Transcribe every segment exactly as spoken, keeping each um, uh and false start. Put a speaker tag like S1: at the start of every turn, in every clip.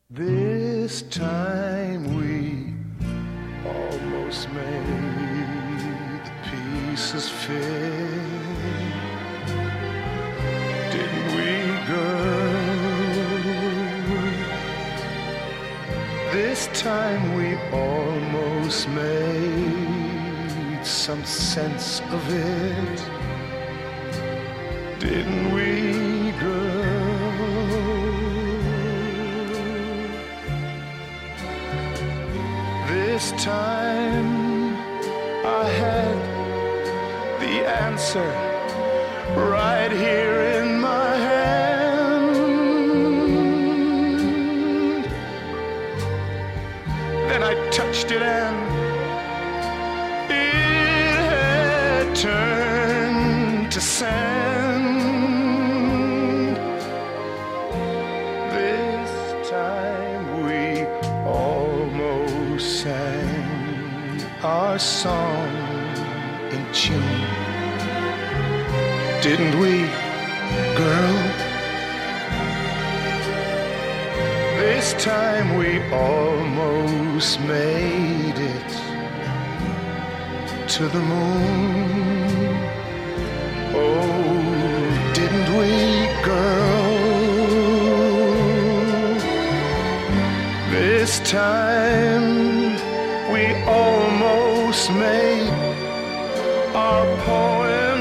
S1: This time we almost made the pieces fit, didn't we, girl? This time we almost made some sense of it, didn't we, girl? This time I had the answer right here in my hand. Then I touched it and it had turned to sand. This time we almost sang our song in tune, didn't we, girl? This time we almost made it to the moon. Oh, didn't we, girl? This time we almost made our poem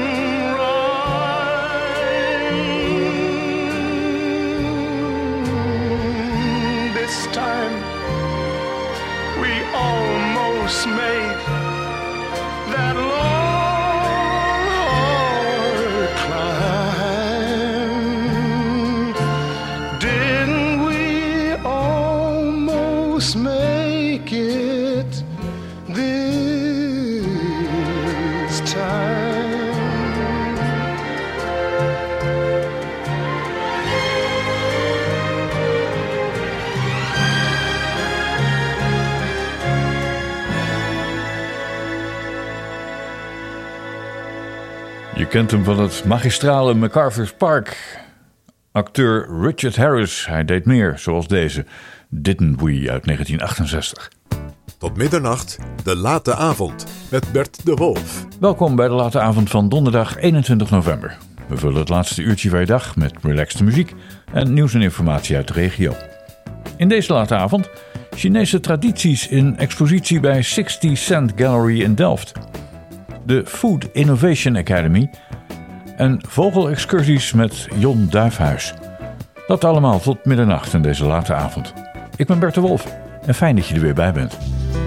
S1: rhyme. This time we almost made that long hard climb. Didn't we almost make it this time?
S2: Je kent hem van het magistrale MacArthur's Park. Acteur Richard Harris, hij deed meer, zoals deze Didn't We uit negentien achtenzestig.
S3: Tot middernacht, de late avond met Bert de Wolf.
S2: Welkom bij de late avond van donderdag eenentwintig november. We vullen het laatste uurtje van je dag met relaxte muziek en nieuws en informatie uit de regio. In deze late avond Chinese tradities in expositie bij zestig Cent Gallery in Delft. De Food Innovation Academy en vogelexcursies met Jon Duifhuis. Dat allemaal tot middernacht in deze late avond. Ik ben Bert de Wolf en fijn dat je er weer bij bent.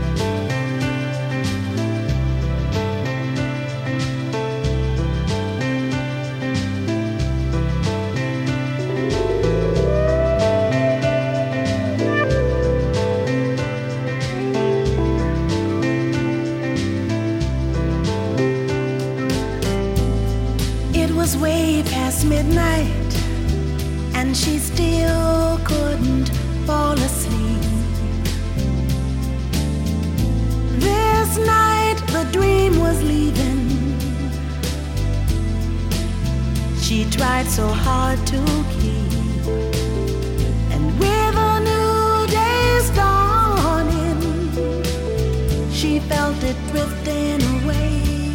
S4: Midnight and she still couldn't fall asleep. This night the dream was leaving. She tried so hard to keep, and with a new day's dawning she felt it drifting away.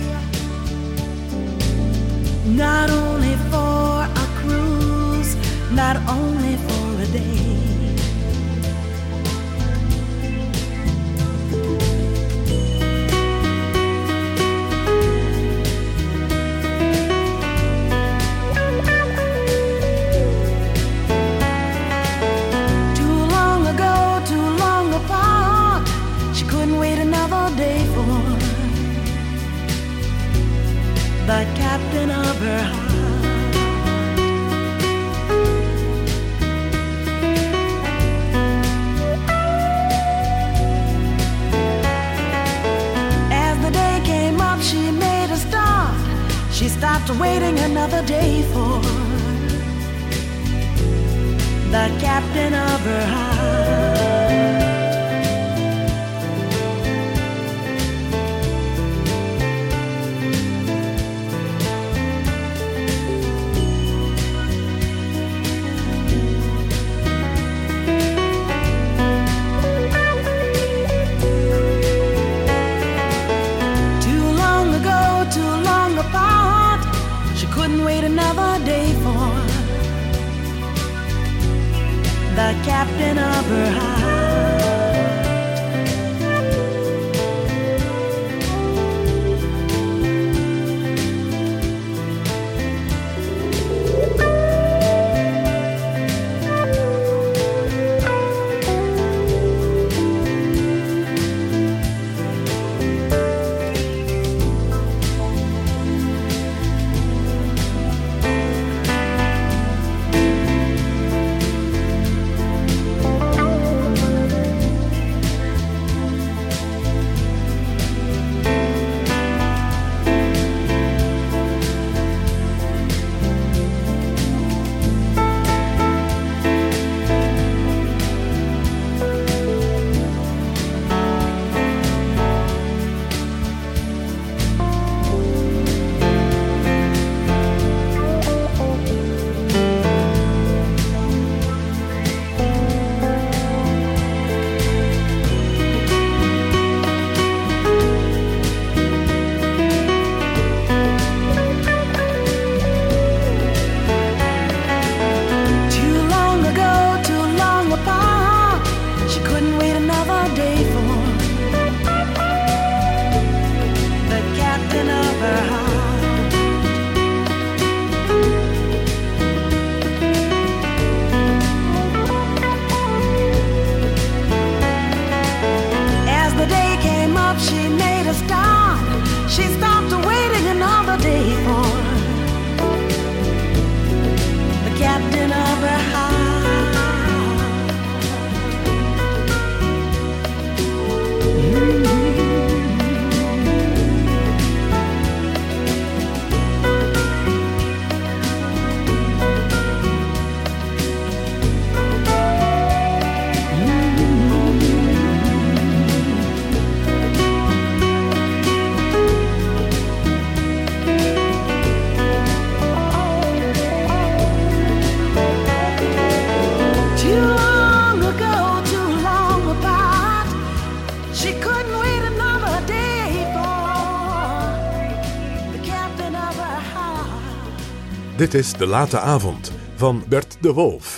S4: Not only for a cruise, not only for a day. Too long ago, too long apart, she couldn't wait another day for the captain of her heart. As the day came up, she made a start. She stopped waiting another day for the captain of her heart. captain of her heart.
S3: Dit is De Late Avond van Bert de Wolf.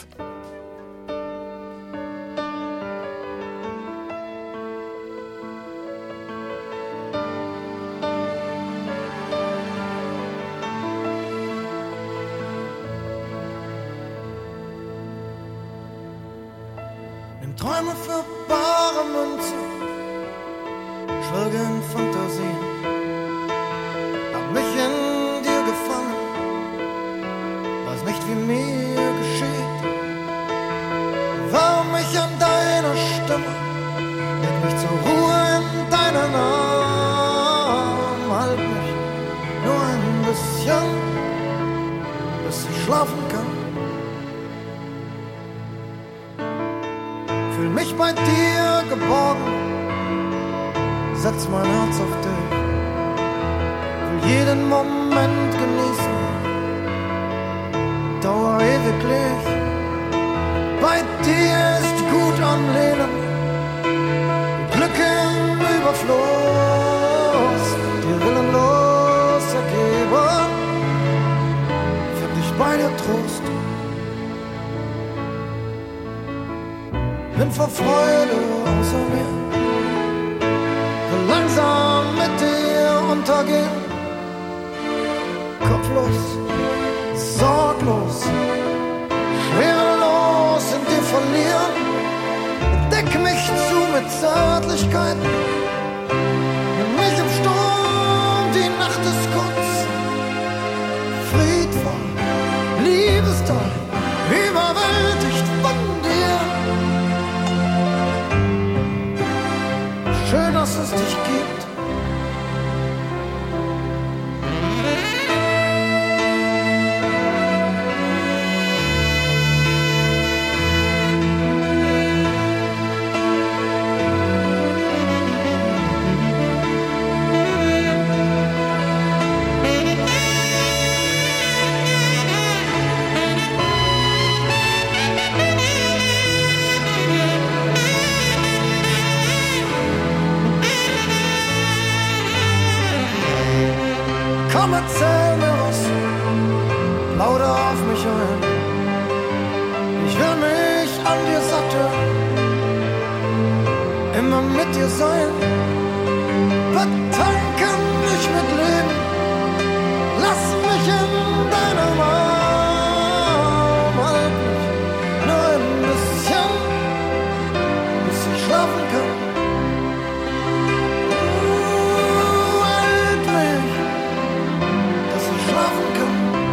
S5: Nimm Träume für bare Münze, schwelge in Fantasien, hab mich in dir gefangen, weiß nicht wie mir geschieht, warm mich an deiner Stimme, leg mich zur Ruhe in deinen Arm, halt mich nur ein bisschen, bis ich schlafen kann. Fühl mich bei dir geborgen, setz mein Herz auf dich, will jeden Moment genießen, dauer ewiglich. Bei dir ist gut am Leben, Glück im Überfluss, dir willenlos ergeben, find ich bei dir Trost. Bin vor Freude außer mir, will langsam mit dir untergehen, kopflos, sorglos, schwerelos in dir verlieren. Deck mich zu mit Zärtlichkeit, nimm mich im Sturm, die Nacht ist kurz, friedvoll, liebestoll, überwältigt von dir. Schön, dass es dich gibt. wollte immer mit dir sein. Betanken mich mit Leben, lass mich in deinem Arm, halt mich nur ein bisschen, bis ich schlafen kann. Uh, halt mich, dass ich schlafen kann.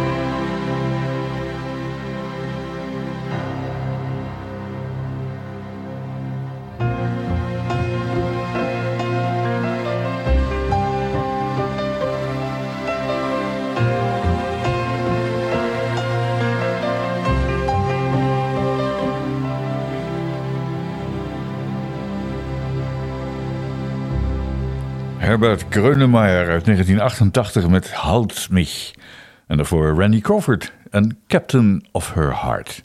S2: Herbert Grönemeyer uit negentien achtentachtig met Halt mich. En daarvoor Randy Crawford en Captain of Her Heart.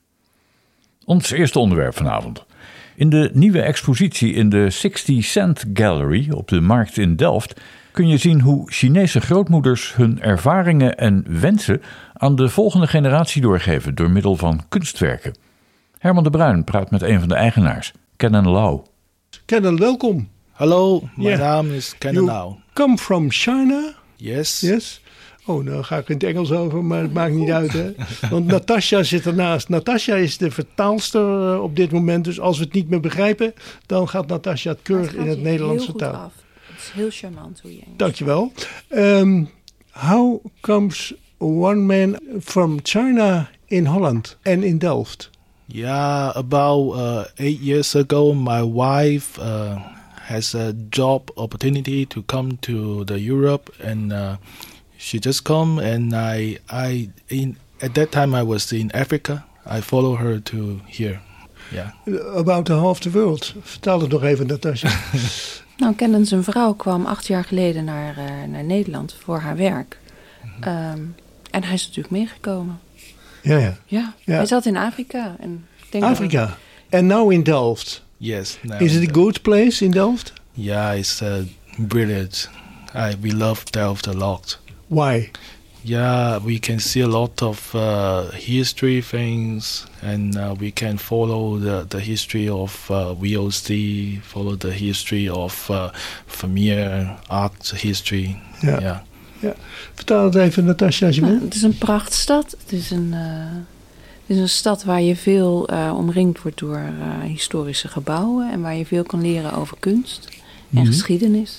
S2: Ons eerste onderwerp vanavond. In de nieuwe expositie in de sixty cent Gallery op de Markt in Delft kun je zien hoe Chinese grootmoeders hun ervaringen en wensen aan de volgende generatie doorgeven door middel van kunstwerken. Herman de Bruin praat met een van de eigenaars, Kennen Lau.
S6: Kennen, welkom.
S7: Hello, my
S6: Yeah.
S7: name is Kennen
S6: You
S7: Lau.
S6: come from China?
S7: Yes.
S6: Yes? Oh, nou ga ik in het Engels over, maar het maakt niet uit, hè? Want Natasja zit ernaast. Natasja is de vertaalster uh, op dit moment, dus als we het niet meer begrijpen, dan gaat Natasja het keurig in het Nederlandse taal.
S8: Af. Het is heel charmant hoe je Engels.
S6: Dankjewel. Um, how comes one man from China in Holland and in Delft?
S7: Yeah, about uh, eight years ago, my wife uh, has a job opportunity to come to the Europe, and uh, she just come, and I, I, in at that time I was in Africa. I follow her to here. Yeah.
S6: About the half the world. Vertaal het nog even, Natasja.
S8: Nou, Kennen zijn vrouw kwam acht jaar geleden naar, uh, naar Nederland voor haar werk. Um, en hij is natuurlijk meegekomen.
S6: Ja, ja.
S8: Ja,
S6: Ja.
S8: hij zat in Afrika. En ik denk
S6: Afrika.
S8: dat-
S6: And now in Delft.
S7: Yes. Now
S6: Is it a good place in Delft?
S7: Yeah, it's uh, brilliant. I we love Delft a lot.
S6: Why?
S7: Yeah, we can see a lot of uh, history things, and uh, we can follow the, the history of uh, V O C, follow the history of uh, Vermeer, art history.
S6: Ja.
S7: Yeah.
S6: Ja. Vertaal het even, Natasja, als je
S8: Nou,
S6: wil.
S8: het is een prachtstad. Het is een, uh, het is een stad waar je veel uh, omringd wordt door uh, historische gebouwen. En waar je veel kan leren over kunst en
S6: Mhm.
S8: geschiedenis.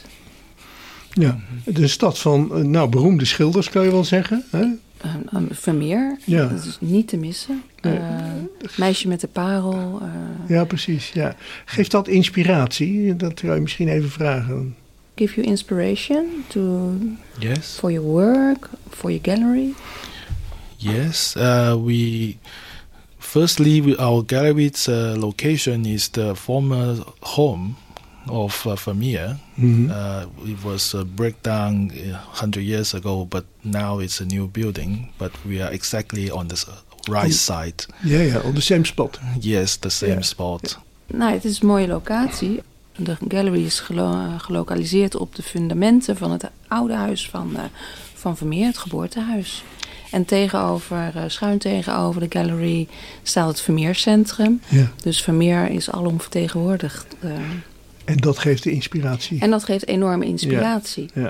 S6: Ja. De stad van, eh, nou, beroemde schilders, kan je wel zeggen. Hè?
S8: Uh, uh, Vermeer,
S6: Ja.
S8: dat is niet te missen.
S6: Nee.
S8: Uh, Meisje met de parel. Uh,
S6: Ja, precies. Ja. Geeft dat inspiratie? Dat zou je misschien even vragen.
S8: give you inspiration to
S7: Yes.
S8: for your work, for your gallery.
S7: Yes. Uh, we firstly, we, our gallery's uh, location is the former home of uh, Vermeer.
S6: Mhm.
S7: Uh, it was a breakdown one hundred years ago, but now it's a new building. But we are exactly on the s- right side.
S6: Ja, ja, on the same spot.
S7: Yes, the same
S6: Ja.
S7: spot.
S8: Nou, het is een mooie locatie. De gallery is gelo- gelokaliseerd op de fundamenten van het oude huis van, uh, van Vermeer, het geboortehuis. En tegenover, uh, schuin tegenover de gallery staat het Vermeercentrum.
S6: Ja.
S8: Dus Vermeer is alom vertegenwoordigd. Uh,
S6: En dat geeft de inspiratie.
S8: en dat geeft enorme inspiratie.
S6: Ja.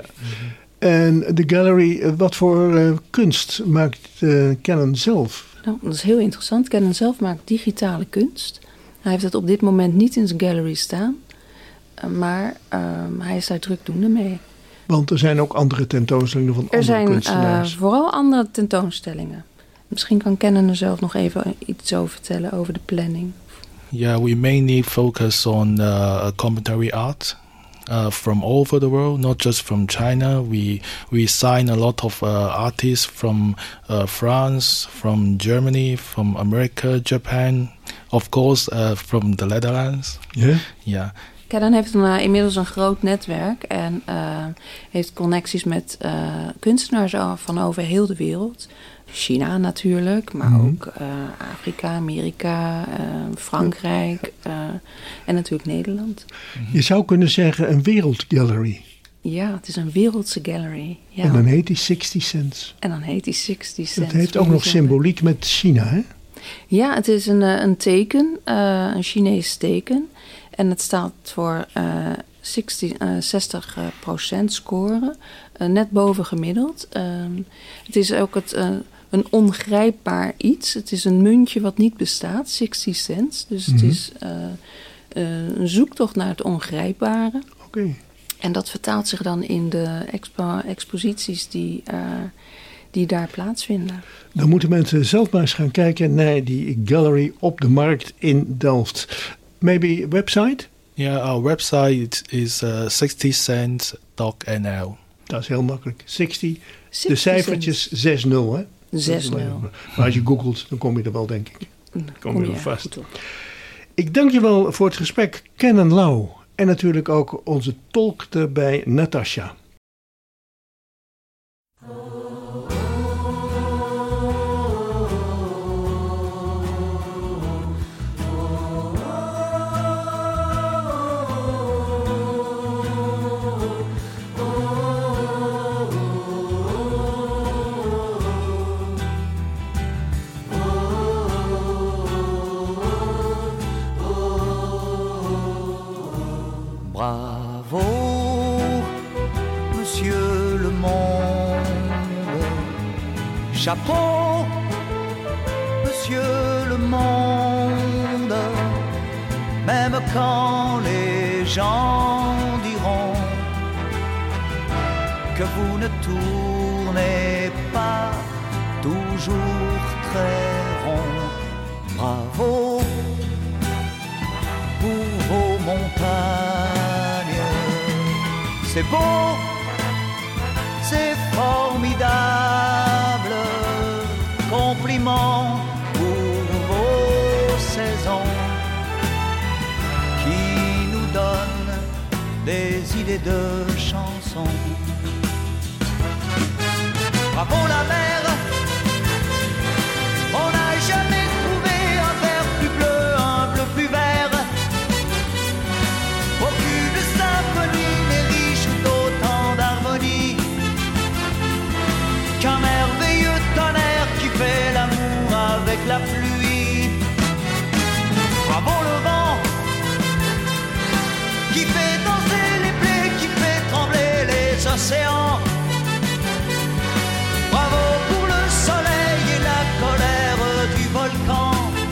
S6: En de gallery, eh, wat voor eh, kunst maakt uh, Kennen zelf?
S8: Nou, dat is heel interessant. Kennen zelf maakt digitale kunst. Hij heeft het op dit moment niet in zijn gallery staan. Uh, maar uh, hij is daar drukdoende mee.
S6: Want er zijn ook andere tentoonstellingen van
S8: Er
S6: andere
S8: zijn uh,
S6: kunstenaars.
S8: vooral andere tentoonstellingen. Misschien kan Kennen er zelf nog even iets over vertellen over de planning.
S7: Yeah, we mainly focus on uh, commentary art uh, from all over the world, not just from China. We we sign a lot of uh, artists from uh, France, from Germany, from America, Japan, of course uh, from the Netherlands.
S6: Ja?
S7: Yeah.
S8: Kennen heeft een, uh, inmiddels een groot netwerk en uh, heeft connecties met uh, kunstenaars van over heel de wereld. China natuurlijk, maar
S6: Mhm.
S8: ook uh, Afrika, Amerika, uh, Frankrijk uh, en natuurlijk Nederland.
S6: Je zou kunnen zeggen een wereldgallery.
S8: Ja, het is een wereldse gallery. Ja.
S6: En dan heet die sixty cents.
S8: En dan heet die zestig cent.
S6: Dat heeft ook nog symboliek met China, hè?
S8: Ja, het is een, een teken, uh, een Chinees teken. En het staat voor uh, zestig, uh, zestig procent scoren, uh, net boven gemiddeld. Uh, het is ook het, uh, een ongrijpbaar iets. Het is een muntje wat niet bestaat, zestig cents. Dus het mm-hmm. is uh, uh, een zoektocht naar het ongrijpbare.
S6: Oké. Okay.
S8: En dat vertaalt zich dan in de expo- exposities die, uh, die daar plaatsvinden.
S6: Dan moeten mensen zelf maar eens gaan kijken naar die gallery op de markt in Delft. Maybe website?
S7: Ja, yeah, our website is uh, zestig cents dot n l.
S6: Dat is heel makkelijk. zestig, de cijfertjes zes nul, hè?
S8: zes nul.
S6: Maar als je googelt, dan kom je er wel, denk ik.
S8: Dan
S6: kom,
S8: kom
S6: je
S8: je
S6: er vast.
S8: op.
S6: Ik dank je wel voor het gesprek, Ken en Lau. En natuurlijk ook onze tolk erbij, Natasja.
S5: Bravo, monsieur le monde. Chapeau, monsieur le monde. Même quand les gens diront que vous ne tournez pas toujours très rond. Bravo pour vos montagnes. C'est beau, c'est formidable. Compliment pour vos saisons qui nous donnent des idées de chansons. Bravo la mer, on n'a jamais trouvé un vert plus bleu, un bleu plus vert. Aucune symphonie n'est riche d'autant d'harmonie qu'un merveilleux tonnerre qui fait l'amour avec la pluie. Bravo le vent qui fait danser les blés, qui fait trembler les océans. Bravo pour le soleil et la colère du volcan.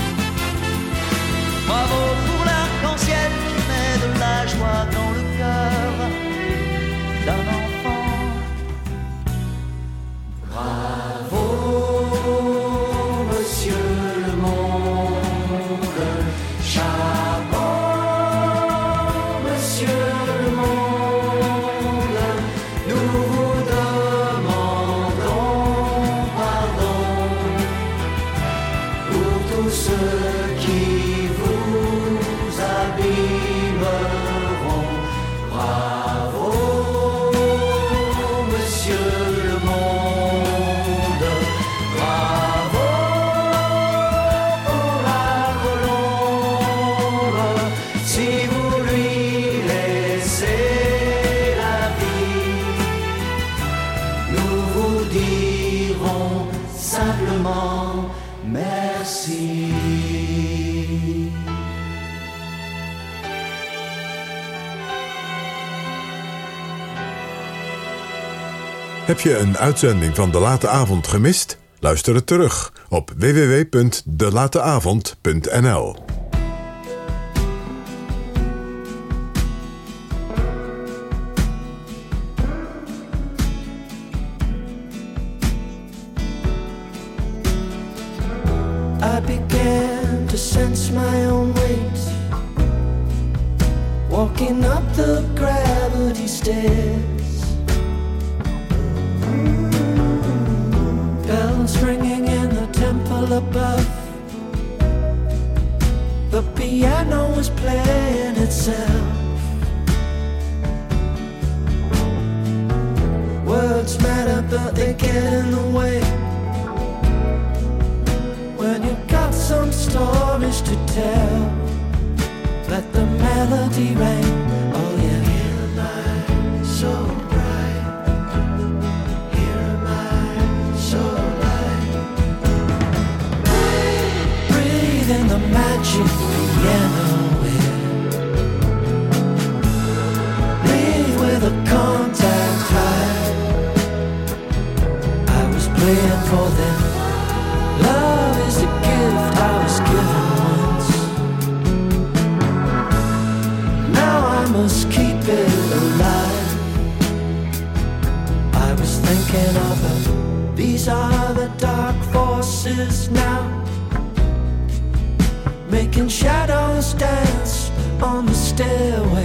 S5: Bravo pour l'arc-en-ciel qui met de la joie dans le cœur d'un enfant. Bravo, monsieur le monde. Chapeau, monsieur le monde. Nous vous demandons pardon pour tous ceux qui vous abîmeront. Bravo, monsieur le monde. Bravo pour la colombe. Si vous lui laissez la vie, nous vous dirons simplement merci.
S3: Heb je een uitzending van De Late Avond gemist? Luister het terug op w w w punt de late avond punt n l.
S5: I began to sense my own weight, walking up the gravity stairs. Bells ringing in the temple above. The piano was playing itself. Words matter, but they get in the way. When you've got some stories to tell, let the melody ring. Oh yeah, hear my soul cry. Hear my soul light.
S9: These are the dark forces now, making shadows dance on the stairway.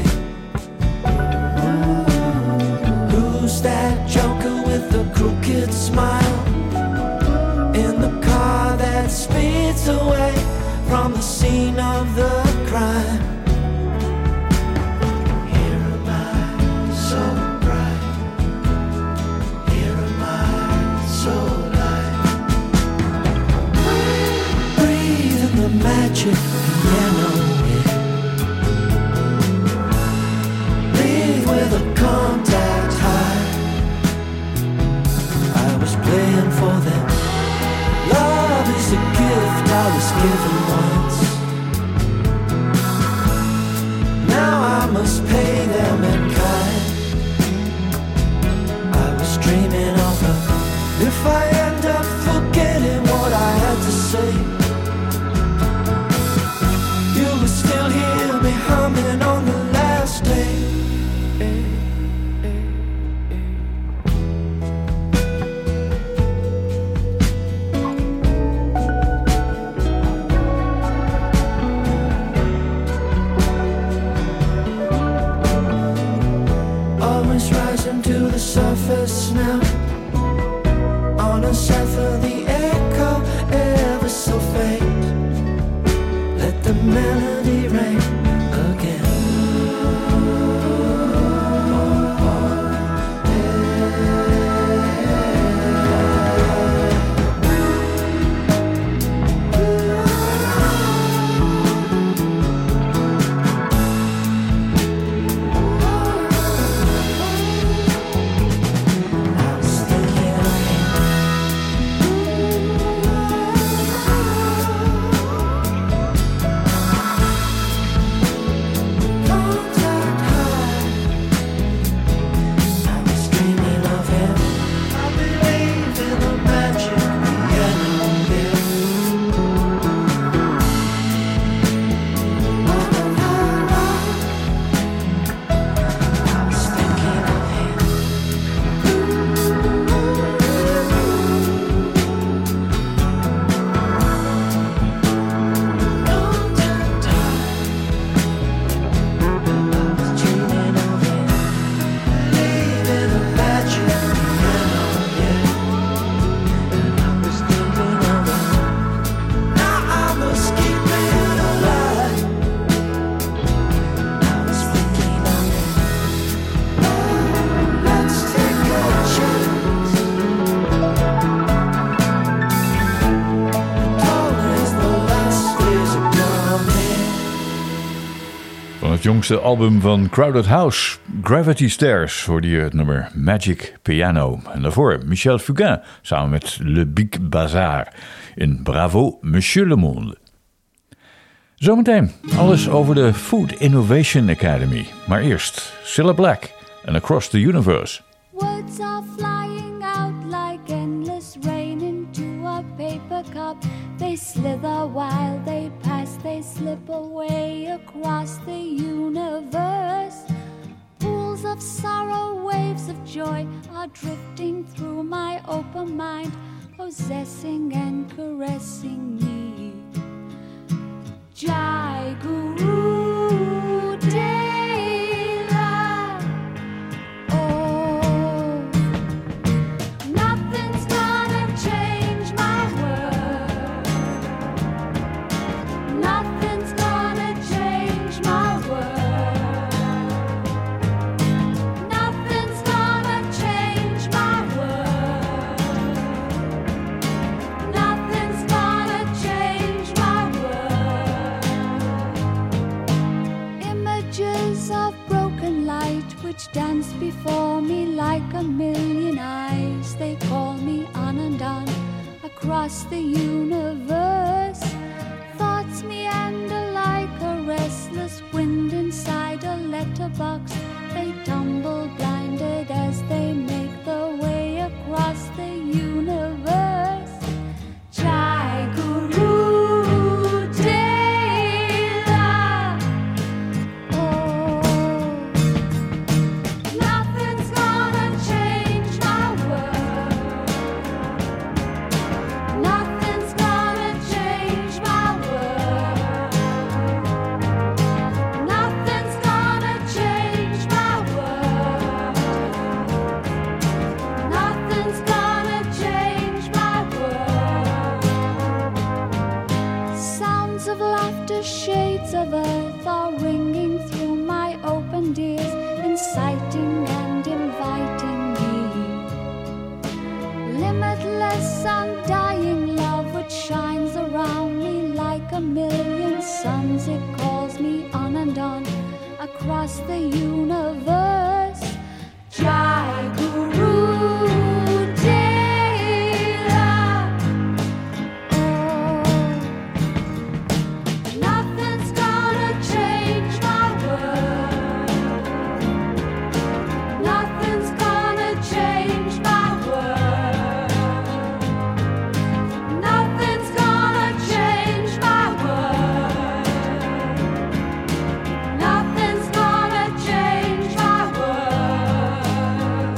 S9: Who's that joker with the crooked smile in the car that speeds away from the scene of the crime? Here am I, so bright. Here am I, so light. Breathe in the magic piano. Leave with a contact high. I was playing for them. Love is a gift I was given once. Now I must pay them in kind. I was dreaming of her. If I end up forgetting what I had to say, you will still hear me humming on the last day. Always rising to the surface now. On a zephyr, the echo ever so faint. Let the melody rain again.
S2: Het jongste album van Crowded House, Gravity Stairs, hoorde je het nummer Magic Piano. En daarvoor Michel Fugain samen met Le Big Bazar in Bravo, Monsieur le Monde. Zometeen alles over de Food Innovation Academy. Maar eerst Cilla Black en Across the Universe.
S10: Words are flying out like endless rain into a paper cup. They slither while they pass, they slip away across the universe. Pools of sorrow, waves of joy are drifting through my open mind, possessing and caressing me. Jai Guru Deva. Oh, nothing's gonna change my world. Nothing's gonna change my world. Nothing's gonna change my world. Nothing's gonna change my world. Images of broken light which dance before me like a million eyes. They call me on and on across the universe. Thoughts meander like a restless wind inside a letterbox. They tumble blinded as they make their way across the universe. Jai Guru Deva. Oh, nothing's gonna change my world. and on across the universe. Jai Guru Deva. Oh, nothing's gonna change my world. Nothing's gonna change my world. Nothing's gonna change my world. Nothing's gonna change my world.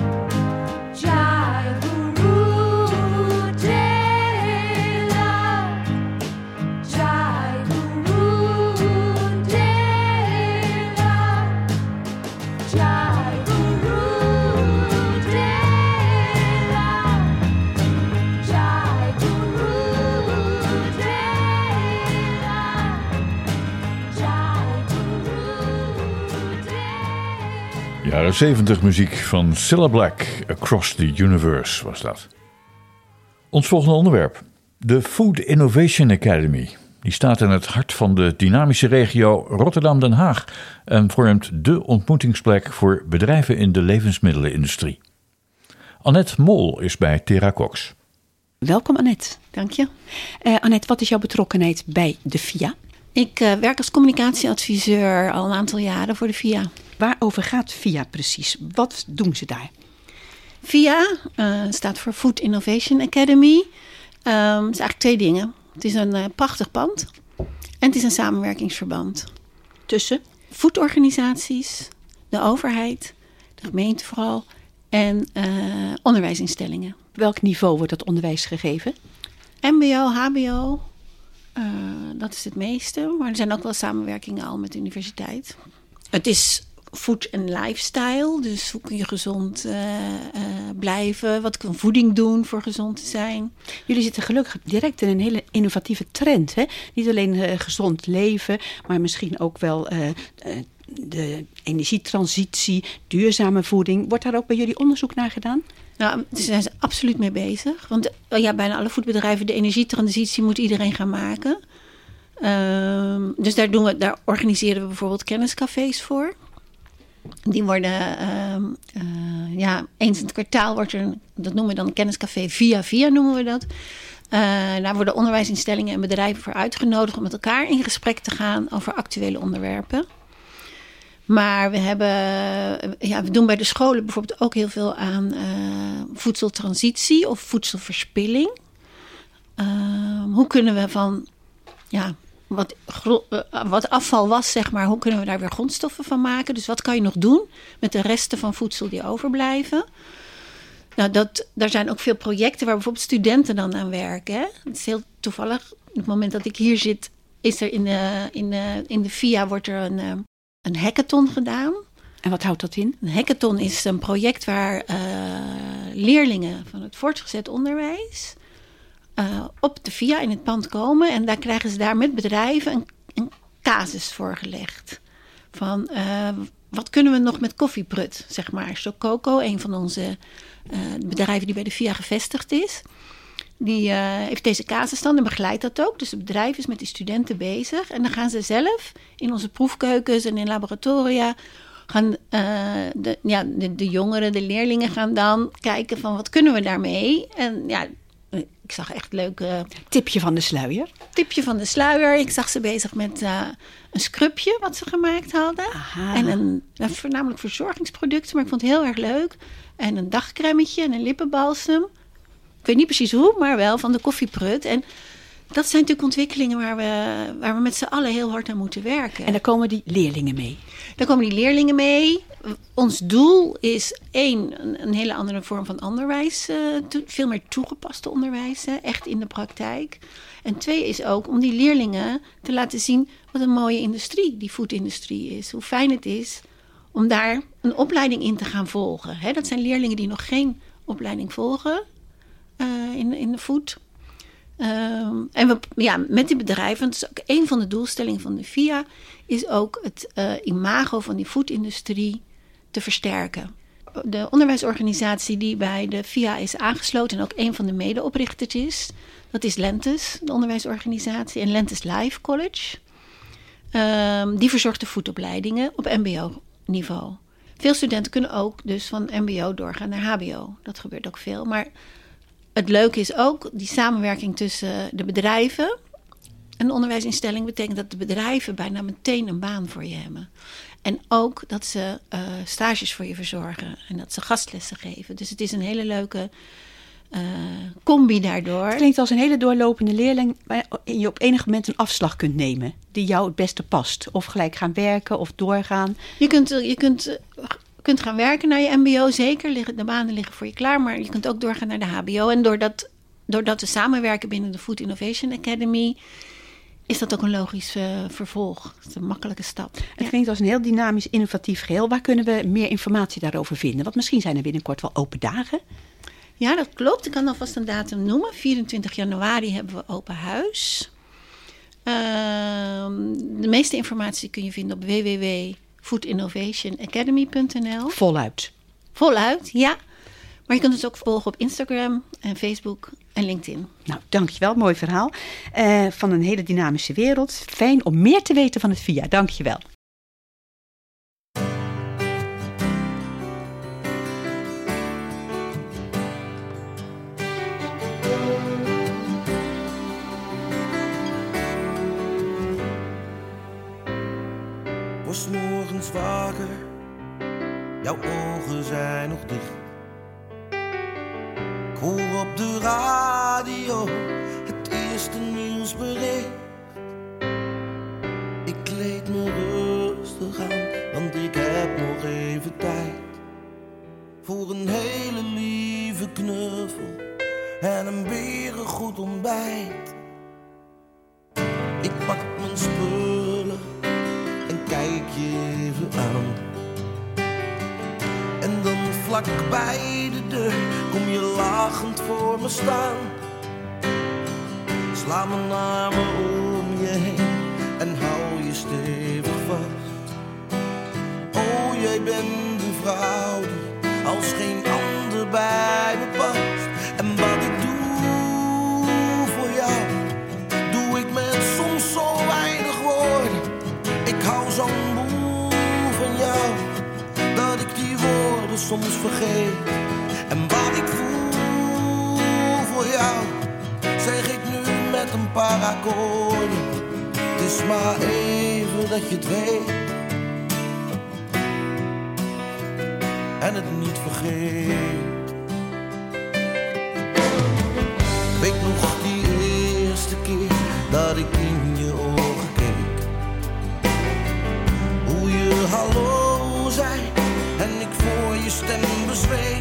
S10: Jai Guru Deva. Jai Guru Deva. Jai Guru Deva. Jai Guru Deva. Jai Guru Deva.
S2: Jaren zeventig muziek van Cilla Black, Across the Universe was dat. Ons volgende onderwerp, de Food Innovation Academy. Die staat in het hart van de dynamische regio Rotterdam-Den Haag en vormt de ontmoetingsplek voor bedrijven in de levensmiddelenindustrie. Annette Mol is bij Theracox.
S11: Welkom Annette. Dank je. Uh, Annette, wat is jouw betrokkenheid bij de V I A?
S12: Ik uh, werk als communicatieadviseur al een aantal jaren voor de V I A.
S11: Waarover gaat V I A precies? Wat doen ze daar?
S12: V I A uh, staat voor Food Innovation Academy. Um, het is eigenlijk twee dingen. Het is een uh, prachtig pand en het is een samenwerkingsverband.
S11: Tussen?
S12: Foodorganisaties, de overheid, de gemeente vooral en uh, onderwijsinstellingen.
S11: Op welk niveau wordt dat onderwijs gegeven?
S12: M B O, H B O, uh, dat is het meeste. Maar er zijn ook wel samenwerkingen al met de universiteit. Het is food en lifestyle, dus hoe kun je gezond uh, uh, blijven? Wat kan voeding doen voor gezond te zijn?
S11: Jullie zitten gelukkig direct in een hele innovatieve trend. Hè? Niet alleen uh, gezond leven, maar misschien ook wel uh, uh, de energietransitie, duurzame voeding. Wordt daar ook bij jullie onderzoek naar gedaan?
S12: Nou, daar zijn ze absoluut mee bezig. Want uh, ja, bijna alle voedbedrijven, de energietransitie moet iedereen gaan maken. Uh, dus daar, doen we, daar organiseren we bijvoorbeeld kenniscafés voor. Die worden, uh, uh, ja, eens in het kwartaal wordt er, dat noemen we dan een kenniscafé via via noemen we dat. Uh, daar worden onderwijsinstellingen en bedrijven voor uitgenodigd om met elkaar in gesprek te gaan over actuele onderwerpen. Maar we hebben, ja, we doen bij de scholen bijvoorbeeld ook heel veel aan uh, voedseltransitie of voedselverspilling. Uh, hoe kunnen we van, ja, wat, wat afval was, zeg maar, hoe kunnen we daar weer grondstoffen van maken? Dus wat kan je nog doen met de resten van voedsel die overblijven? Nou, dat, daar zijn ook veel projecten waar bijvoorbeeld studenten dan aan werken. Hè? Het is heel toevallig. Op het moment dat ik hier zit, is er in de, in de, in de V I A wordt er een, een hackathon gedaan.
S11: En wat houdt dat in?
S12: Een hackathon is een project waar uh, leerlingen van het voortgezet onderwijs Uh, op de V I A in het pand komen. En daar krijgen ze daar met bedrijven een, een casus voorgelegd. Van uh, wat kunnen we nog met koffieprut, zeg maar. Sococo, een van onze uh, bedrijven die bij de V I A gevestigd is. Die uh, heeft deze casus dan en begeleidt dat ook. Dus het bedrijf is met die studenten bezig. En dan gaan ze zelf in onze proefkeukens en in laboratoria gaan uh, de, ja, de, de jongeren, de leerlingen gaan dan kijken van wat kunnen we daarmee. En ja, ik zag echt leuk. Uh,
S11: tipje van de sluier.
S12: Tipje van de sluier. Ik zag ze bezig met uh, een scrubje wat ze gemaakt hadden.
S11: Aha.
S12: En een, nou, voornamelijk verzorgingsproducten, maar ik vond het heel erg leuk. En een dagcremmetje en een lippenbalsem. Ik weet niet precies hoe, maar wel van de koffieprut. En dat zijn natuurlijk ontwikkelingen waar we, waar we met z'n allen heel hard aan moeten werken.
S11: En daar komen die leerlingen mee.
S12: Daar komen die leerlingen mee. Ons doel is één, een, een hele andere vorm van onderwijs. Uh, to, veel meer toegepaste onderwijs, hè, echt in de praktijk. En twee is ook om die leerlingen te laten zien wat een mooie industrie die foodindustrie is. Hoe fijn het is om daar een opleiding in te gaan volgen. Hè, dat zijn leerlingen die nog geen opleiding volgen uh, in, in de food. Um, en we, ja, met die bedrijven, want dat is ook een van de doelstellingen van de V I A, is ook het uh, imago van die foodindustrie te versterken. De onderwijsorganisatie die bij de V I A is aangesloten en ook een van de medeoprichters is, dat is Lentes, de onderwijsorganisatie, en Lentes Life College. Um, die verzorgt de voetopleidingen op mbo-niveau. Veel studenten kunnen ook dus van mbo doorgaan naar hbo. Dat gebeurt ook veel. Maar het leuke is ook die samenwerking tussen de bedrijven en de onderwijsinstelling betekent dat de bedrijven bijna meteen een baan voor je hebben. En ook dat ze uh, stages voor je verzorgen en dat ze gastlessen geven. Dus het is een hele leuke uh, combi daardoor.
S11: Het klinkt als een hele doorlopende leerling waar je op enig moment een afslag kunt nemen die jou het beste past. Of gelijk gaan werken of doorgaan.
S12: Je kunt, je kunt, kunt gaan werken naar je mbo, zeker. De banen liggen voor je klaar, maar je kunt ook doorgaan naar de hbo. En doordat, doordat we samenwerken binnen de Food Innovation Academy is dat ook een logisch uh, vervolg. Het is een makkelijke stap.
S11: Het
S12: ja.
S11: klinkt als een heel dynamisch, innovatief geheel. Waar kunnen we meer informatie daarover vinden? Want misschien zijn er binnenkort wel open dagen.
S12: Ja, dat klopt. Ik kan alvast een datum noemen. vierentwintig januari hebben we open huis. Uh, de meeste informatie kun je vinden op w w w punt food innovation academy punt n l.
S11: Voluit.
S12: Voluit, ja. Maar je kunt ons ook volgen op Instagram en Facebook en LinkedIn.
S11: Nou, dankjewel. Mooi verhaal. Uh, van een hele dynamische wereld. Fijn om meer te weten van het V I A. Dankjewel.
S13: Word 's morgens wakker, jouw ogen zijn nog dicht. Ik hoor op de radio het eerste nieuwsbericht. Ik kleed me rustig aan, want ik heb nog even tijd. Voor een hele lieve knuffel en een berengoed ontbijt. Ik pak mijn spullen en kijk je even aan. En dan vlak bij de deur kom je lachend voor me staan. Sla mijn armen om je heen en hou je stevig vast. Oh, jij bent de vrouw die als geen ander bij me past. En wat ik doe voor jou, doe ik met soms zo weinig woorden. Ik hou zo'n boel van jou, dat ik die woorden soms vergeet. En wat ik voel voor jou, zeg ik nu met een paar akkoorden. Het is maar even dat je het weet en het niet vergeet. Ik weet nog die eerste keer dat ik in je ogen keek. Hoe je hallo zei en ik voor je stem bezweek.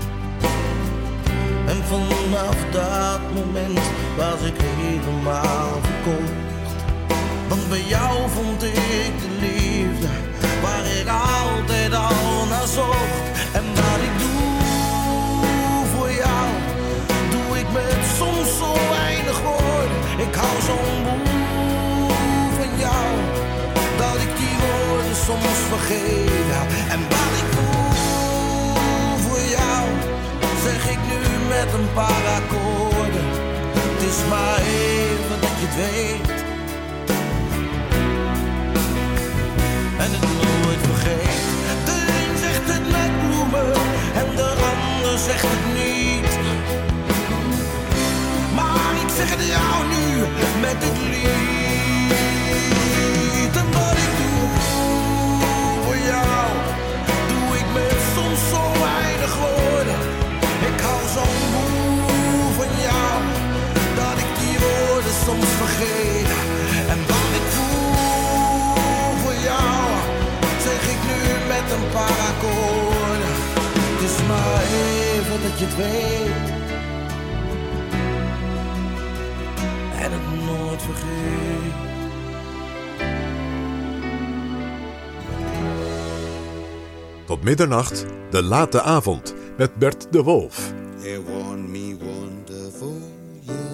S13: En vanaf dat moment was ik helemaal verkocht. Want bij jou vond ik de liefde waar ik altijd al naar zocht. En wat ik doe voor jou, doe ik met soms zo weinig woorden. Ik hou zo'n boel van jou, dat ik die woorden soms vergeet. En wat ik voel voor jou, zeg ik nu met een paar akkoorden. Het is maar even dat je het weet en het nooit vergeet. De een zegt het met bloemen en de ander zegt het niet. Maar ik zeg het jou nu met dit lied. En wat ik doe voor jou, doe ik met soms zo weinig woorden. Ik hou zo'n boel van jou, dat ik die woorden soms vergeet. En wat ik voel voor jou, zeg ik nu met een paar akkoorden. Het is maar even dat je het weet en het nooit vergeet.
S3: Tot middernacht, de late avond met Bert de Wolf.
S14: They want me wonderful, yeah.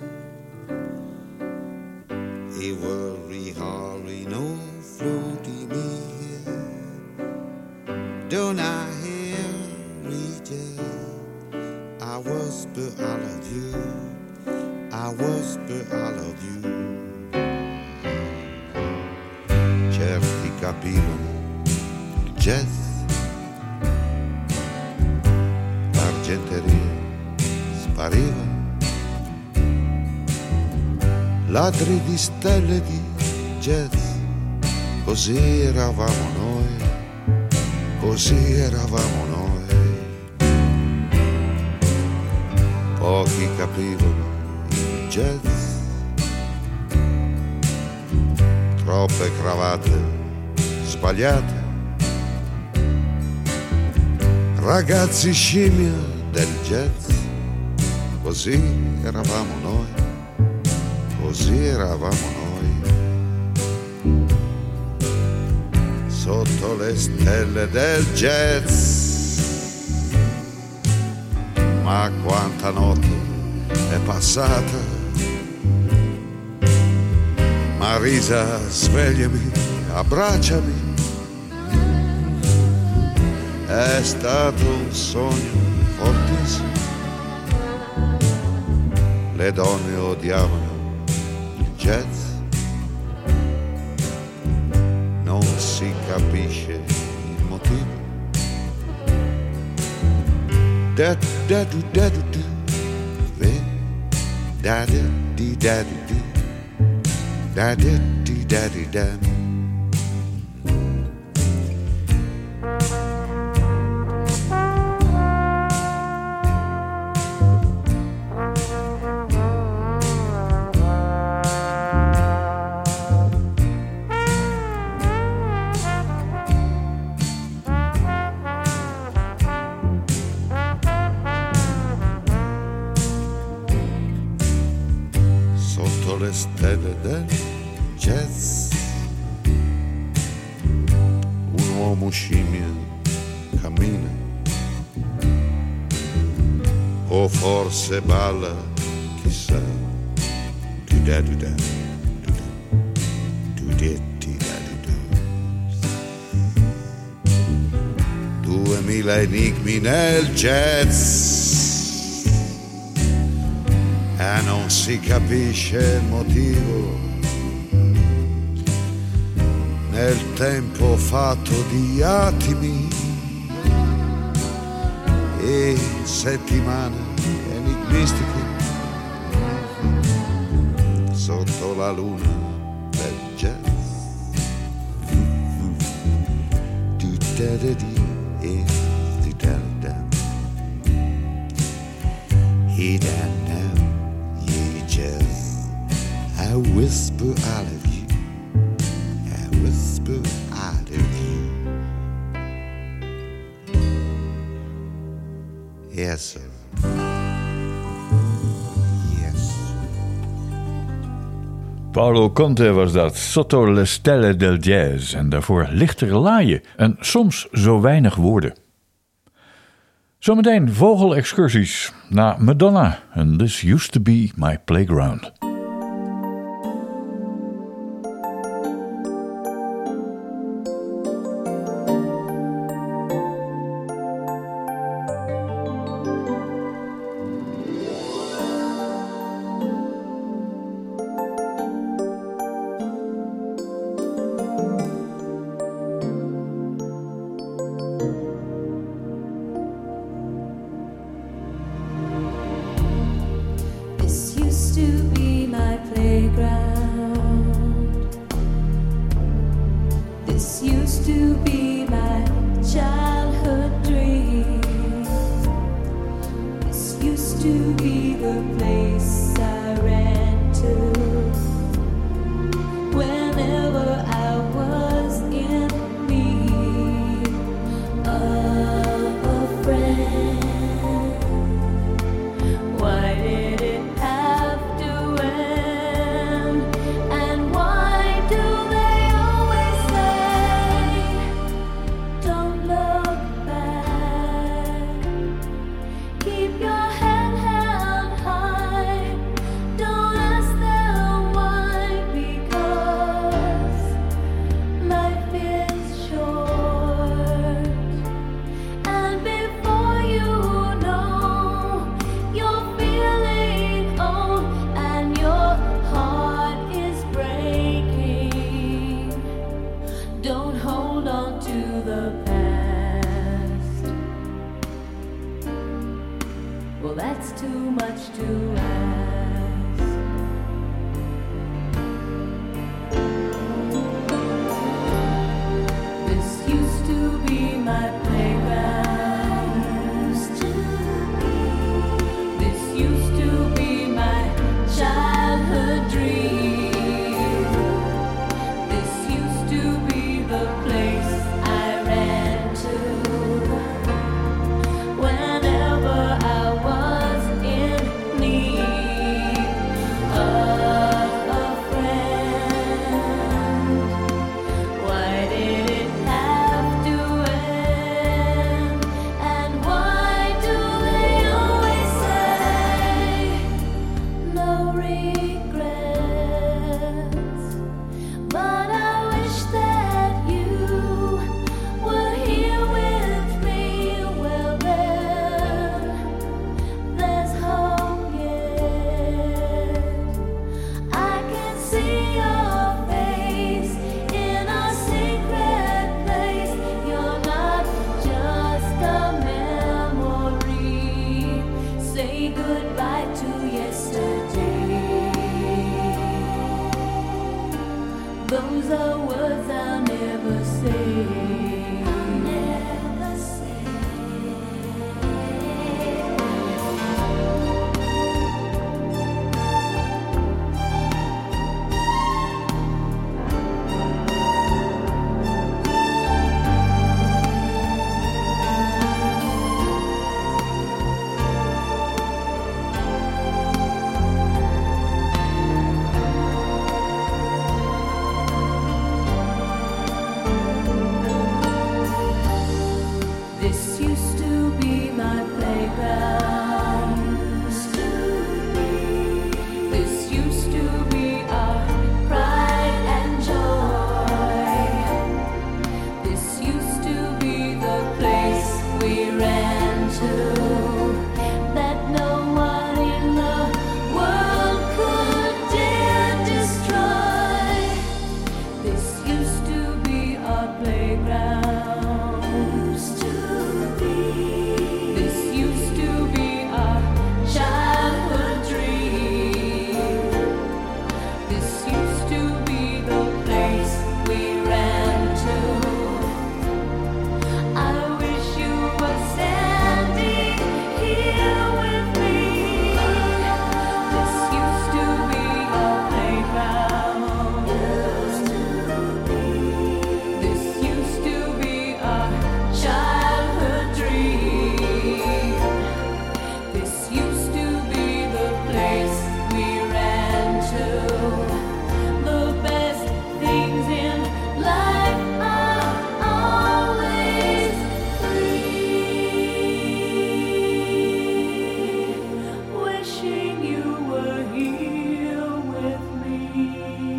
S14: They worry, hurry, no floaty me, yeah. Don't I hear reaches? I whisper, I love you. I whisper, I love you. capivano il jazz, l'argenteria spariva, ladri di stelle di jazz, così eravamo noi, così eravamo noi. Pochi capivano il jazz, troppe cravatte sbagliate, ragazzi scimmia del jazz, così eravamo noi, così eravamo noi, sotto le stelle del jazz. Ma quanta notte è passata, Marisa, svegliami, abbracciami, è stato un sogno fortissimo, le donne odiavano il jazz, non si capisce il motivo. Da da do da do do, da da di da do do, da da di da di da. Le stelle del jazz, un uomo scimmia cammina, o forse balla, chissà, du da du da, du da, du da di da du da. Duemila enigmi nel jazz, e non si capisce il motivo, nel tempo fatto di attimi e settimane enigmistiche, sotto la luna del jazz, du da da di e di da da, he da da. I whisper I love you, I whisper I love you. Yes, sir. Yes.
S2: Paolo Conte was dat, Sotto le stelle del jazz. En daarvoor lichtere laaien en soms zo weinig woorden. Zometeen vogelexcursies na Madonna en This Used to Be My Playground.
S15: Keep your head held high. Don't ask them
S9: Don't hold on to the past. Well, that's too much to ask. This used to be my playground. Used to be. This used to be my childhood dream. This used to be the place I ran to whenever I was in need of a friend. Why did it have to end? And why do they always say no regrets? But I wish that you were here with me. Well then, there's hope yet. I can see your face in a secret place. You're not just a memory. Say goodbye to yesterday. Those are words I'll never say. I'll never say. This used to be my playground. Used to be. This used to be our pride and joy. This used to be the place we ran to that no one in the world could dare destroy. This used to be our playground. Used to be. This used to be our childhood dream. This used to be the place we ran to. I wish you were standing here with me. This used to be our playground. Used to be. This used to be our childhood dream. This used to be the place we ran to. The best things in life are always free. Wishing you were here with me.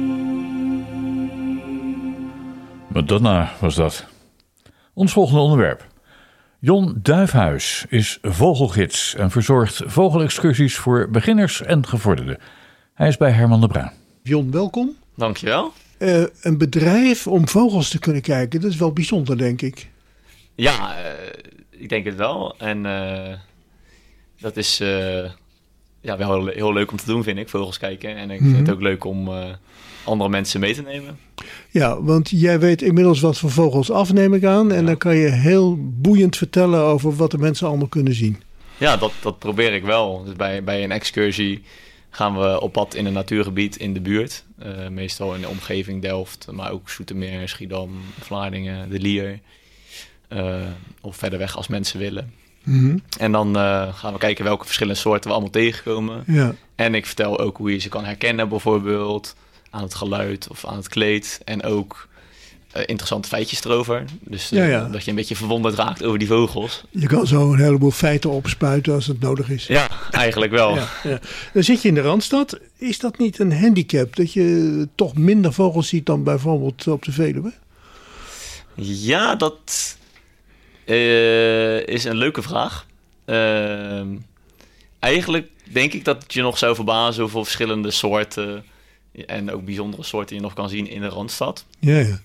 S2: Madonna was dat. Ons volgende onderwerp. Jon Duifhuis is vogelgids en verzorgt vogelexcursies voor beginners en gevorderden. Hij is bij Herman de Bruin.
S6: Jon, welkom.
S15: Dankjewel.
S6: Eh een bedrijf om vogels te kunnen kijken, dat is wel bijzonder, denk ik.
S15: Ja, uh, ik denk het wel. En uh, dat is uh, ja, wel heel, heel leuk om te doen, vind ik, vogels kijken. En ik
S6: Mhm.
S15: vind het ook leuk om uh, andere mensen mee te nemen.
S6: Ja, want jij weet inmiddels wat voor vogels af, neem ik aan. En dan kan je heel boeiend vertellen over wat de mensen allemaal kunnen zien.
S15: Ja, dat, dat probeer ik wel. Dus bij, bij een excursie gaan we op pad in een natuurgebied in de buurt. Uh, meestal in de omgeving Delft, maar ook Zoetermeer, Schiedam, Vlaardingen, De Lier. Uh, of verder weg als mensen willen.
S6: Mhm.
S15: En dan uh, gaan we kijken welke verschillende soorten we allemaal tegenkomen.
S6: Ja.
S15: En ik vertel ook hoe je ze kan herkennen bijvoorbeeld aan het geluid of aan het kleed. En ook uh, interessante feitjes erover. Dus uh,
S6: Ja, ja.
S15: dat je een beetje verwonderd raakt over die vogels.
S6: Je kan zo een heleboel feiten opspuiten als het nodig is.
S15: Ja, eigenlijk wel.
S6: Ja, ja. Dan zit je in de Randstad. Is dat niet een handicap dat je toch minder vogels ziet dan bijvoorbeeld op de Veluwe?
S15: Ja, dat uh, is een leuke vraag. Uh, eigenlijk denk ik dat het je nog zou verbazen hoeveel verschillende soorten en ook bijzondere soorten je nog kan zien in de Randstad.
S6: Ja, ja.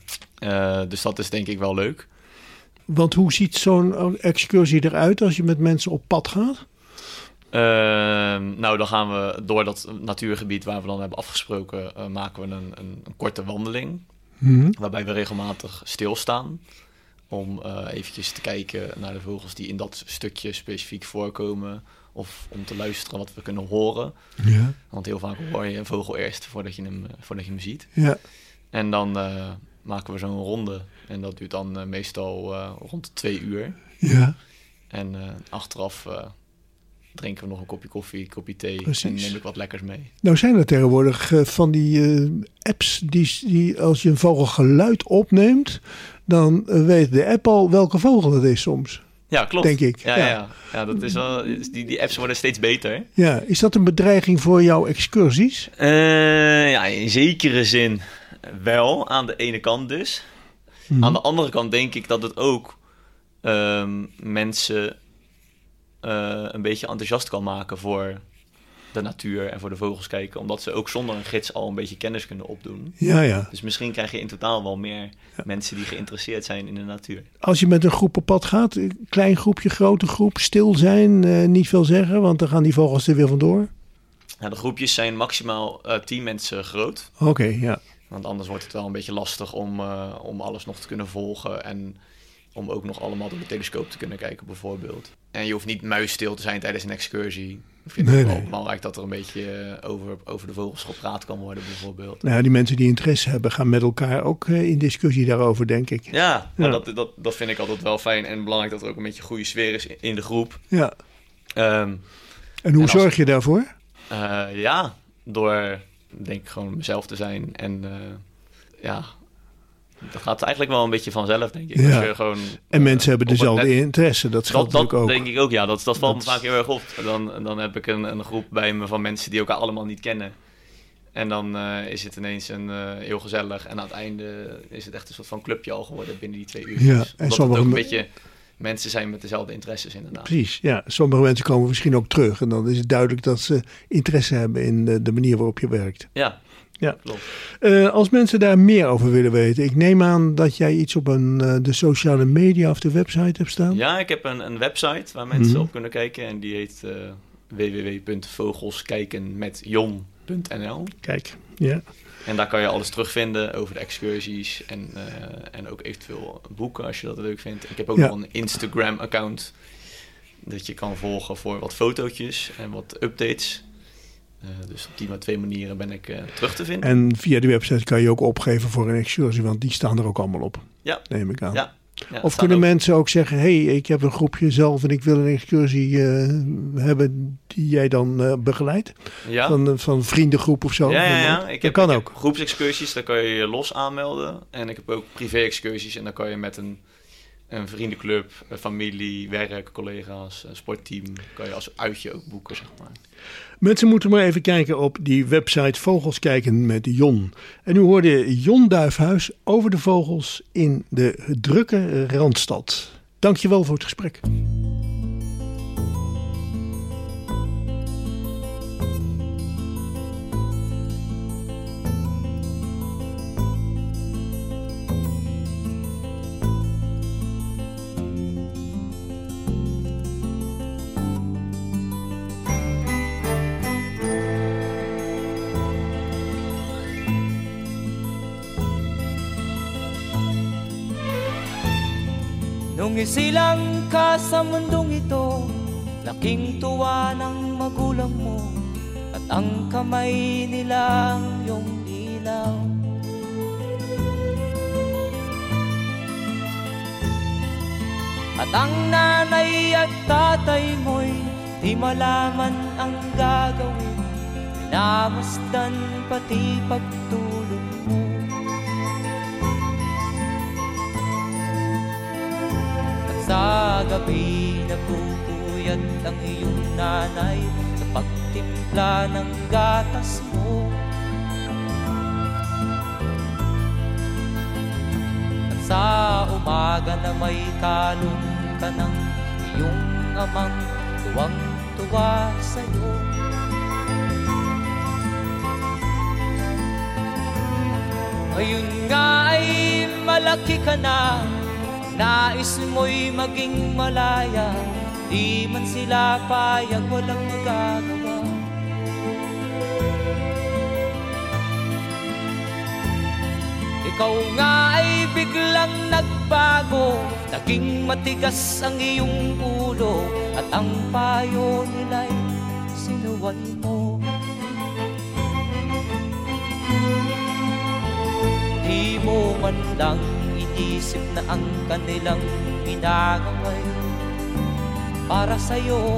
S15: Uh, dus dat is denk ik wel leuk.
S6: Want hoe ziet zo'n excursie eruit als je met mensen op pad gaat?
S15: Uh, nou, dan gaan we door dat natuurgebied waar we dan hebben afgesproken, uh, maken we een, een, een korte wandeling. Mm-hmm. Waarbij we regelmatig stilstaan. Om uh, eventjes te kijken naar de vogels die in dat stukje specifiek voorkomen. Of om te luisteren wat we kunnen horen. Ja. Want heel vaak hoor je een vogel eerst voordat je hem, voordat je hem ziet. Ja. En dan uh, maken we zo'n ronde. En dat duurt dan uh, meestal uh, rond de twee uur. Ja. En uh, achteraf uh, drinken we nog een kopje koffie, een kopje thee. Precies. En neem ik wat lekkers mee.
S6: Nou zijn er tegenwoordig uh, van die uh, apps die, die als je een vogelgeluid opneemt, dan uh, weet de app al welke vogel het is soms.
S15: Ja, klopt.
S6: Denk ik.
S15: Ja, ja. ja. ja dat is wel, die, die apps worden steeds beter.
S6: Ja, is dat een bedreiging voor jouw excursies?
S15: Uh, ja, in zekere zin wel, aan de ene kant dus. Hmm. Aan de andere kant denk ik dat het ook um, mensen uh, een beetje enthousiast kan maken voor de natuur en voor de vogels kijken. Omdat ze ook zonder een gids al een beetje kennis kunnen opdoen. Ja, ja. Dus misschien krijg je in totaal wel meer ja. mensen die geïnteresseerd zijn in de natuur.
S6: Als je met een groep op pad gaat, klein groepje, grote groep, stil zijn, uh, niet veel zeggen, want dan gaan die vogels er weer vandoor.
S15: Ja, de groepjes zijn maximaal uh, tien mensen groot.
S6: Oké, okay, ja.
S15: Want anders wordt het wel een beetje lastig om, uh, om alles nog te kunnen volgen. En om ook nog allemaal door de telescoop te kunnen kijken bijvoorbeeld. En je hoeft niet muisstil te zijn tijdens een excursie. Ik vind nee, het wel nee. belangrijk dat er een beetje over, over de vogels gepraat kan worden bijvoorbeeld.
S6: Nou, die mensen die interesse hebben gaan met elkaar ook uh, in discussie daarover, denk ik.
S15: Ja, ja. Dat, dat, dat vind ik altijd wel fijn. En belangrijk dat er ook een beetje goede sfeer is in de groep.
S6: Ja. Um, en hoe en zorg als, je daarvoor?
S15: Uh, ja, door denk ik gewoon mezelf te zijn. En uh, ja, dat gaat eigenlijk wel een beetje vanzelf, denk ik.
S6: Ja.
S15: Als je gewoon,
S6: en uh, mensen hebben dezelfde net... interesse, dat geldt
S15: dat,
S6: natuurlijk
S15: dat
S6: ook.
S15: denk ik ook, ja. Dat, dat valt
S6: dat...
S15: me vaak heel erg op. Dan, dan heb ik een, een groep bij me van mensen die elkaar allemaal niet kennen. En dan uh, is het ineens een, uh, heel gezellig. En aan het einde is het echt een soort van clubje al geworden binnen die twee uur.
S6: Ja,
S15: en Omdat het ook een beetje mensen zijn met dezelfde interesses inderdaad.
S6: Precies, ja. Sommige mensen komen misschien ook terug. En dan is het duidelijk dat ze interesse hebben in de, de manier waarop je werkt.
S15: Ja.
S6: Ja, klopt. Uh, als mensen daar meer over willen weten, ik neem aan dat jij iets op een, uh, de sociale media of de website hebt staan.
S15: Ja, ik heb een, een website waar mensen mm-hmm. op kunnen kijken en die heet uh, w w w punt vogelskijken met jon punt n l.
S6: Kijk, ja.
S15: En daar kan je alles terugvinden over de excursies en, uh, en ook eventueel boeken als je dat leuk vindt. Ik heb ook ja. nog een Instagram-account dat je kan volgen voor wat fotootjes en wat updates. Uh, dus op die maar twee manieren ben ik uh, terug te vinden.
S6: En via die website kan je ook opgeven voor een excursie, want die staan er ook allemaal op.
S15: Ja.
S6: Neem ik aan.
S15: Ja. Ja,
S6: of kunnen ook... mensen ook zeggen, hey, ik heb een groepje zelf en ik wil een excursie uh, hebben die jij dan uh, begeleidt?
S15: Ja.
S6: Van, van vriendengroep of zo?
S15: Ja, ja, ja. Ik
S6: dat
S15: heb,
S6: kan
S15: ik
S6: ook.
S15: Heb groepsexcursies, daar kan je je los aanmelden. En ik heb ook privé-excursies en dan kan je met een, een vriendenclub, een familie, werk, collega's, een sportteam, kan je als uitje ook boeken, zeg maar.
S6: Mensen moeten maar even kijken op die website Vogels kijken met Jon. En nu hoorde Jon Duifhuis over de vogels in de drukke Randstad. Dankjewel voor het gesprek.
S16: Nung isilang ka sa mundong ito, laking tuwa ng magulang mo, at ang kamay nila ang iyong ilaw. At ang nanay at tatay mo'y di malaman ang gagawin, minamasdan pati pagtulog mo. Sa gabi nagpupuyat ang iyong nanay sa pagtimpla ng gatas mo. At sa umaga na may kalong ka ng iyong amang tuwang-tuwa sa'yo. Ngayon nga ay malaki ka na, nais mo'y maging malaya, di man sila payag, walang magagawa. Ikaw nga ay biglang nagbago, naging matigas ang iyong ulo, at ang payo nila'y sinuway mo. Di mo man lang inisip na ang kanilang ginagaway para sa'yo.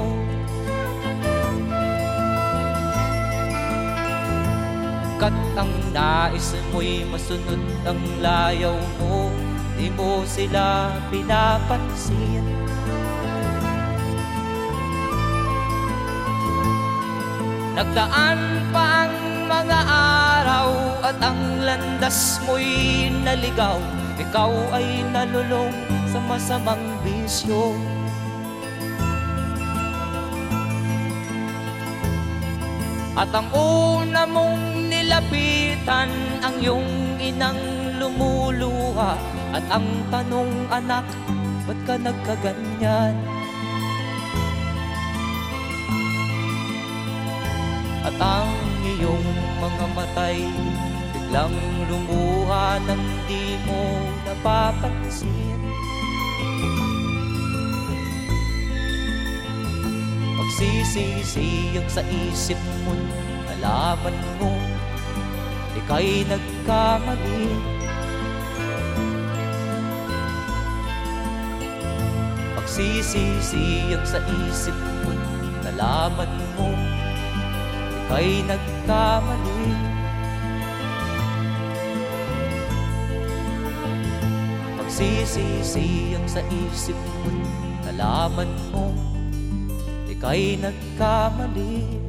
S16: Kat ang nais mo'y masunod ang layaw mo, di mo sila pinapansin. Nagdaan pa ang mga araw at ang landas mo'y naligaw, ikaw ay nalulong sa masamang bisyo. At ang una mong nilapitan ang iyong inang lumuluha, at ang tanong, anak, ba't ka nagkaganyan? At ang iyong mga matay biglang lumuha nang di mo napapansin. Magsisisiyag sa isip mo, nalaman mo ika'y nagkamali. Magsisisiyag sa isip mo, nalaman mo ika'y nagkamali. Magsisisiyag sa isip mo, nalaman mo ika'y nagkamali.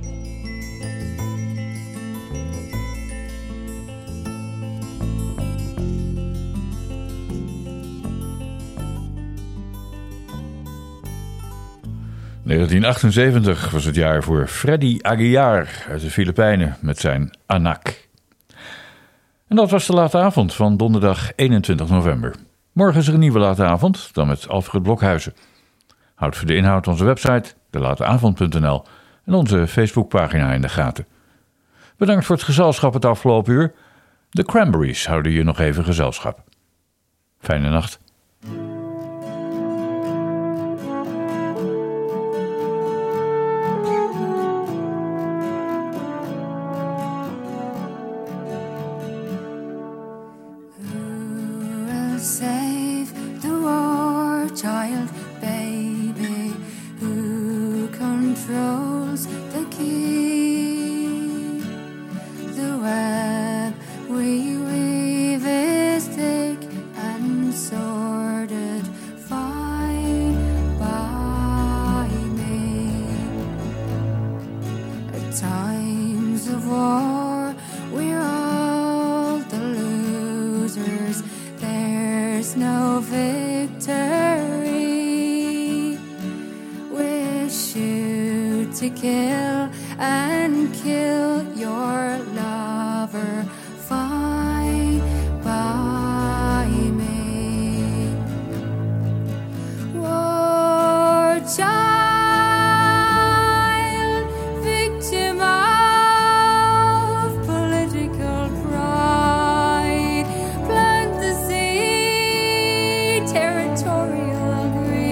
S2: negentien achtenzeventig was het jaar voor Freddy Aguiar uit de Filipijnen met zijn Anak. En dat was de late avond van donderdag eenentwintig november. Morgen is er een nieuwe late avond, dan met Alfred Blokhuizen. Houd voor de inhoud onze website, de late avond punt n l, en onze Facebookpagina in de gaten. Bedankt voor het gezelschap het afgelopen uur. De Cranberries houden je nog even gezelschap. Fijne nacht.
S10: Save the war child, baby, who controls the key. The web we weave is thick and sorted fine by me. At times of war we're all the losers. There's no victory. Wish you to kill and kill your lover. Fine by me. War child, victim of political pride, plant the seed, territorial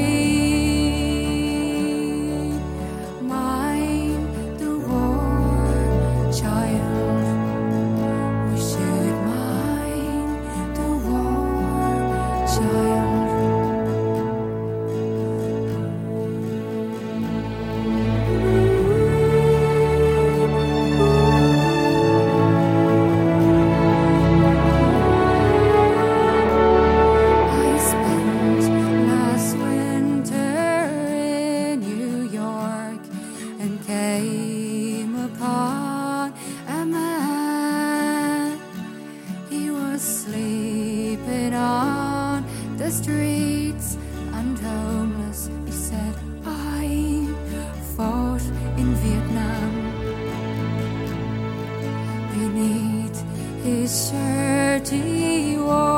S10: greed. Mind the war child, we should mind the war child. I spent last winter in New York and came upon a man. He was sleeping on the streets and homeless. He said, I fought in Vietnam. Beneath his shirt he wore